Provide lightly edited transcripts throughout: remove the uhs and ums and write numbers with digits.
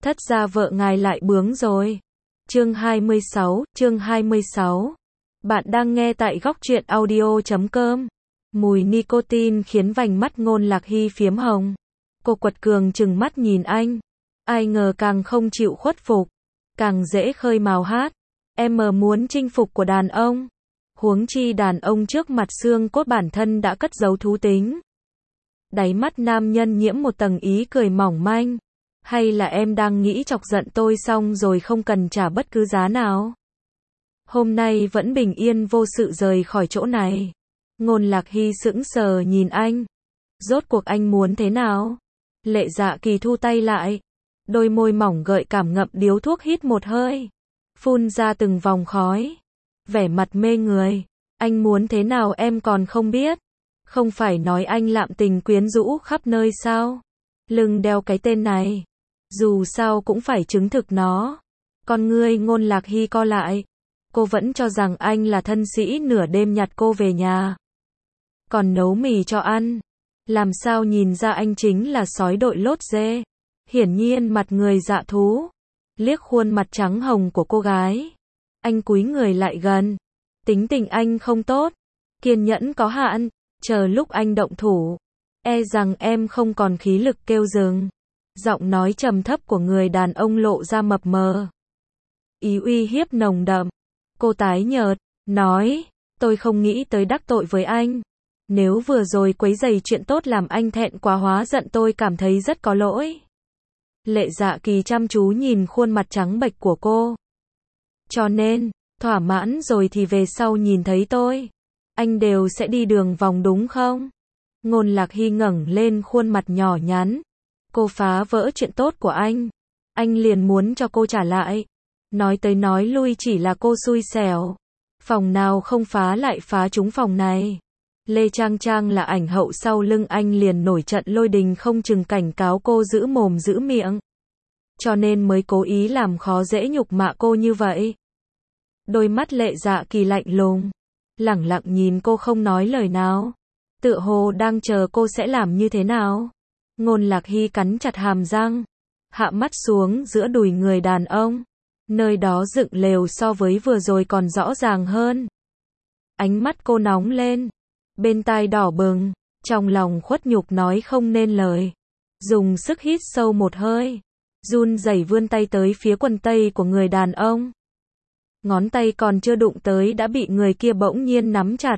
Thất gia vợ ngài lại bướng rồi. Chương 26. Bạn đang nghe tại góc truyện audio.com. Mùi nicotine khiến vành mắt Ngôn Lạc Hy phiếm hồng. Cô quật cường trừng mắt nhìn anh. Ai ngờ càng không chịu khuất phục, càng dễ khơi mào hát. Em muốn chinh phục của đàn ông. Huống chi đàn ông trước mặt xương cốt bản thân đã cất giấu thú tính. Đáy mắt nam nhân nhiễm một tầng ý cười mỏng manh. Hay là em đang nghĩ chọc giận tôi xong rồi không cần trả bất cứ giá nào? Hôm nay vẫn bình yên vô sự rời khỏi chỗ này. Ngôn Lạc Hy sững sờ nhìn anh. Rốt cuộc anh muốn thế nào? Lệ Dạ Kỳ thu tay lại. Đôi môi mỏng gợi cảm ngậm điếu thuốc hít một hơi. Phun ra từng vòng khói. Vẻ mặt mê người. Anh muốn thế nào em còn không biết. Không phải nói anh lạm tình quyến rũ khắp nơi sao? Lưng đeo cái tên này. Dù sao cũng phải chứng thực nó. Con ngươi Ngôn Lạc Hy co lại. Cô vẫn cho rằng anh là thân sĩ nửa đêm nhặt cô về nhà. Còn nấu mì cho ăn. Làm sao nhìn ra anh chính là sói đội lốt dê. Hiển nhiên mặt người dạ thú. Liếc khuôn mặt trắng hồng của cô gái. Anh cúi người lại gần. Tính tình anh không tốt. Kiên nhẫn có hạn. Chờ lúc anh động thủ. E rằng em không còn khí lực kêu dừng. Giọng nói trầm thấp của người đàn ông lộ ra mập mờ. Ý uy hiếp nồng đậm. Cô tái nhợt, nói, tôi không nghĩ tới đắc tội với anh. Nếu vừa rồi quấy rầy chuyện tốt làm anh thẹn quá hóa giận tôi cảm thấy rất có lỗi. Lệ Dạ Kỳ chăm chú nhìn khuôn mặt trắng bệch của cô. Cho nên, thỏa mãn rồi thì về sau nhìn thấy tôi. Anh đều sẽ đi đường vòng đúng không? Ngôn Lạc Hy ngẩng lên khuôn mặt nhỏ nhắn. Cô phá vỡ chuyện tốt của anh. Anh liền muốn cho cô trả lại. Nói tới nói lui chỉ là cô xui xẻo. Phòng nào không phá lại phá trúng phòng này. Lê Trang Trang là ảnh hậu sau lưng anh liền nổi trận lôi đình không chừng cảnh cáo cô giữ mồm giữ miệng. Cho nên mới cố ý làm khó dễ nhục mạ cô như vậy. Đôi mắt Lệ Dạ Kỳ lạnh lùng. Lẳng lặng nhìn cô không nói lời nào. Tựa hồ đang chờ cô sẽ làm như thế nào. Ngôn Lạc Hy cắn chặt hàm răng. Hạ mắt xuống giữa đùi người đàn ông. Nơi đó dựng lều so với vừa rồi còn rõ ràng hơn. Ánh mắt cô nóng lên. Bên tai đỏ bừng. Trong lòng khuất nhục nói không nên lời. Dùng sức hít sâu một hơi. Run rẩy vươn tay tới phía quần tây của người đàn ông. Ngón tay còn chưa đụng tới đã bị người kia bỗng nhiên nắm chặt.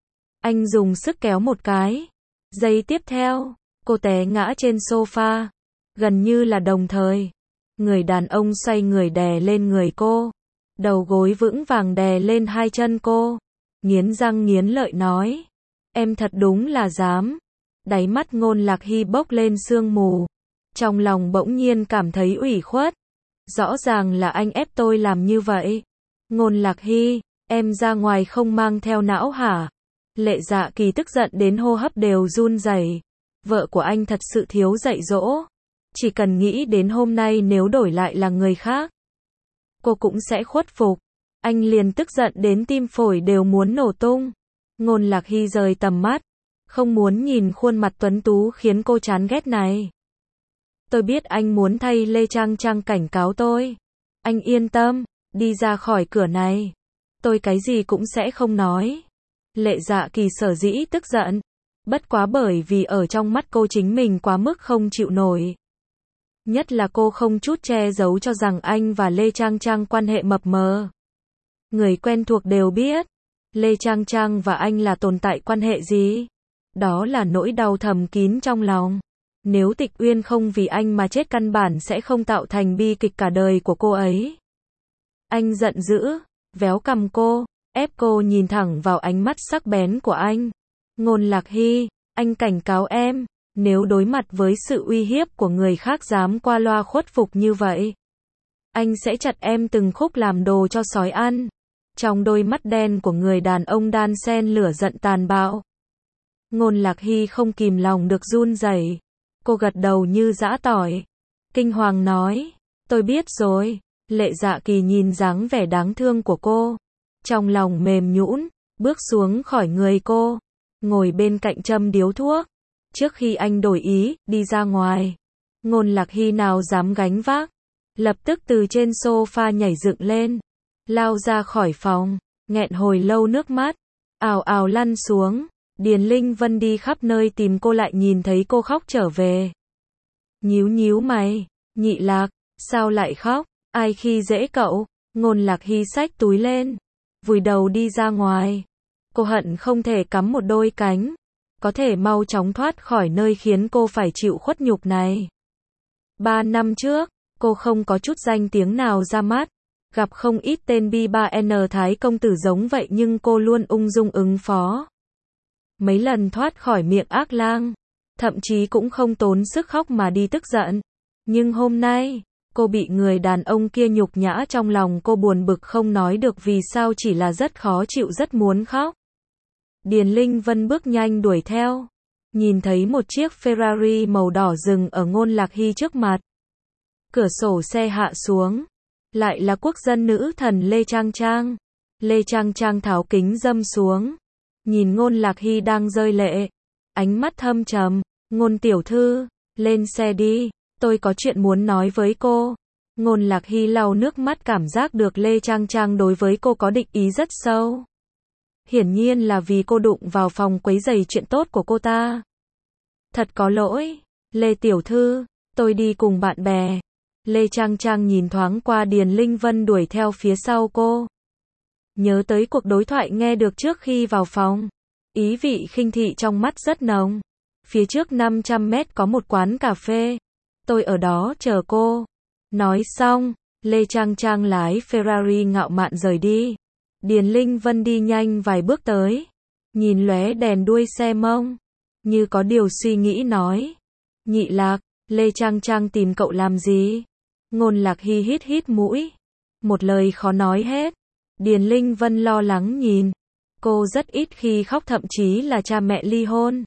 Anh dùng sức kéo một cái. Giây tiếp theo, cô té ngã trên sofa. Gần như là đồng thời. Người đàn ông xoay người đè lên người cô. Đầu gối vững vàng đè lên hai chân cô. Nghiến răng nghiến lợi nói. Em thật đúng là dám. Đáy mắt Ngôn Lạc Hy bốc lên sương mù. Trong lòng bỗng nhiên cảm thấy ủy khuất. Rõ ràng là anh ép tôi làm như vậy. Ngôn Lạc Hy, em ra ngoài không mang theo não hả? Lệ Dạ Kỳ tức giận đến hô hấp đều run rẩy. Vợ của anh thật sự thiếu dạy dỗ. Chỉ cần nghĩ đến hôm nay nếu đổi lại là người khác, cô cũng sẽ khuất phục. Anh liền tức giận đến tim phổi đều muốn nổ tung. Ngôn Lạc Hy rời tầm mắt. Không muốn nhìn khuôn mặt tuấn tú khiến cô chán ghét này. Tôi biết anh muốn thay Lê Trang Trang cảnh cáo tôi. Anh yên tâm, đi ra khỏi cửa này. Tôi cái gì cũng sẽ không nói. Lệ Dạ Kỳ sở dĩ tức giận. Bất quá bởi vì ở trong mắt cô chính mình quá mức không chịu nổi. Nhất là cô không chút che giấu cho rằng anh và Lê Trang Trang quan hệ mập mờ. Người quen thuộc đều biết. Lê Trang Trang và anh là tồn tại quan hệ gì? Đó là nỗi đau thầm kín trong lòng. Nếu Tịch Uyên không vì anh mà chết căn bản sẽ không tạo thành bi kịch cả đời của cô ấy. Anh giận dữ, véo cằm cô, ép cô nhìn thẳng vào ánh mắt sắc bén của anh. Ngôn Lạc Hy, anh cảnh cáo em, nếu đối mặt với sự uy hiếp của người khác dám qua loa khuất phục như vậy, anh sẽ chặt em từng khúc làm đồ cho sói ăn. Trong đôi mắt đen của người đàn ông đan xen lửa giận tàn bạo. Ngôn Lạc Hy không kìm lòng được run rẩy. Cô gật đầu như giã tỏi. Kinh hoàng nói, tôi biết rồi. Lệ Dạ Kỳ nhìn dáng vẻ đáng thương của cô. Trong lòng mềm nhũn, bước xuống khỏi người cô. Ngồi bên cạnh châm điếu thuốc. Trước khi anh đổi ý, đi ra ngoài. Ngôn Lạc Hy nào dám gánh vác. lập tức từ trên sofa nhảy dựng lên, lao ra khỏi phòng, nghẹn hồi lâu nước mắt, ào ào lăn xuống. Điền Linh Vân đi khắp nơi tìm cô lại nhìn thấy cô khóc trở về. Nhíu nhíu mày, Nhị Lạc, sao lại khóc, ai khi dễ cậu? Ngôn Lạc Hy xách túi lên, vùi đầu đi ra ngoài. Cô hận không thể cắm một đôi cánh, có thể mau chóng thoát khỏi nơi khiến cô phải chịu khuất nhục này. 3 năm trước, cô không có chút danh tiếng nào ra mắt, gặp không ít tên B3N Thái công tử giống vậy nhưng cô luôn ung dung ứng phó. Mấy lần thoát khỏi miệng ác lang, thậm chí cũng không tốn sức khóc mà đi tức giận. Nhưng hôm nay, cô bị người đàn ông kia nhục nhã, trong lòng cô buồn bực không nói được vì sao, chỉ là rất khó chịu, rất muốn khóc. Điền Linh Vân bước nhanh đuổi theo, nhìn thấy một chiếc Ferrari màu đỏ dừng ở Ngôn Lạc Hy trước mặt. Cửa sổ xe hạ xuống, lại là quốc dân nữ thần Lê Trang Trang. Lê Trang Trang tháo kính râm xuống, nhìn Ngôn Lạc Hy đang rơi lệ, ánh mắt thâm trầm. Ngôn tiểu thư, lên xe đi, tôi có chuyện muốn nói với cô. Ngôn Lạc Hy lau nước mắt, cảm giác được Lê Trang Trang đối với cô có định ý rất sâu. Hiển nhiên là vì cô đụng vào phòng quấy rầy chuyện tốt của cô ta. Thật có lỗi, Lê tiểu thư, tôi đi cùng bạn bè. Lê Trang Trang nhìn thoáng qua Điền Linh Vân đuổi theo phía sau cô. Nhớ tới cuộc đối thoại nghe được trước khi vào phòng. Ý vị khinh thị trong mắt rất nồng. Phía trước 500 mét có một quán cà phê. Tôi ở đó chờ cô. Nói xong, Lê Trang Trang lái Ferrari ngạo mạn rời đi. Điền Linh Vân đi nhanh vài bước tới, nhìn lóe đèn đuôi xe mông, như có điều suy nghĩ nói. Nhị Lạc, Lê Trang Trang tìm cậu làm gì? Ngôn Lạc Hy hít hít mũi, một lời khó nói hết. Điền Linh Vân lo lắng nhìn. Cô rất ít khi khóc, thậm chí là cha mẹ ly hôn.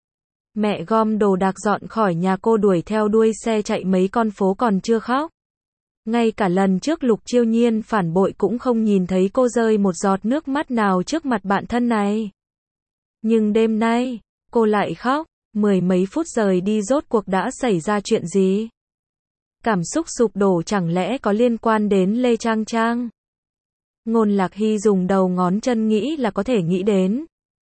Mẹ gom đồ đạc dọn khỏi nhà, cô đuổi theo đuôi xe chạy mấy con phố còn chưa khóc. Ngay cả lần trước Lục Chiêu Nhiên phản bội cũng không nhìn thấy cô rơi một giọt nước mắt nào trước mặt bạn thân này. Nhưng đêm nay, cô lại khóc. Mười mấy phút rời đi, rốt cuộc đã xảy ra chuyện gì? Cảm xúc sụp đổ chẳng lẽ có liên quan đến Lê Trang Trang? Ngôn Lạc Hy dùng đầu ngón chân nghĩ là có thể nghĩ đến.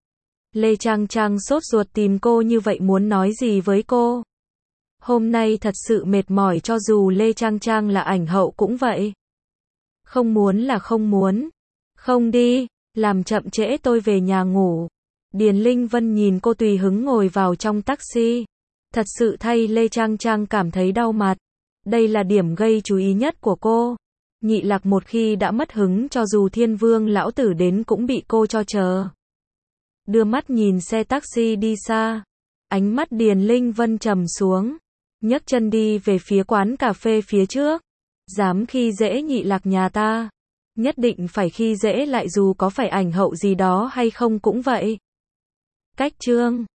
Lê Trang Trang sốt ruột tìm cô như vậy muốn nói gì với cô? Hôm nay thật sự mệt mỏi, cho dù Lê Trang Trang là ảnh hậu cũng vậy. Không muốn là không muốn. Không đi, làm chậm trễ tôi về nhà ngủ. Điền Linh Vân nhìn cô tùy hứng ngồi vào trong taxi. Thật sự thay Lê Trang Trang cảm thấy đau mặt. Đây là điểm gây chú ý nhất của cô. Nhị Lạc một khi đã mất hứng, cho dù Thiên Vương lão tử đến cũng bị cô cho chờ. Đưa mắt nhìn xe taxi đi xa, ánh mắt Điền Linh Vân trầm xuống, nhấc chân đi về phía quán cà phê phía trước. Dám khi dễ Nhị Lạc nhà ta, nhất định phải khi dễ lại, dù có phải ảnh hậu gì đó hay không cũng vậy. Cách chương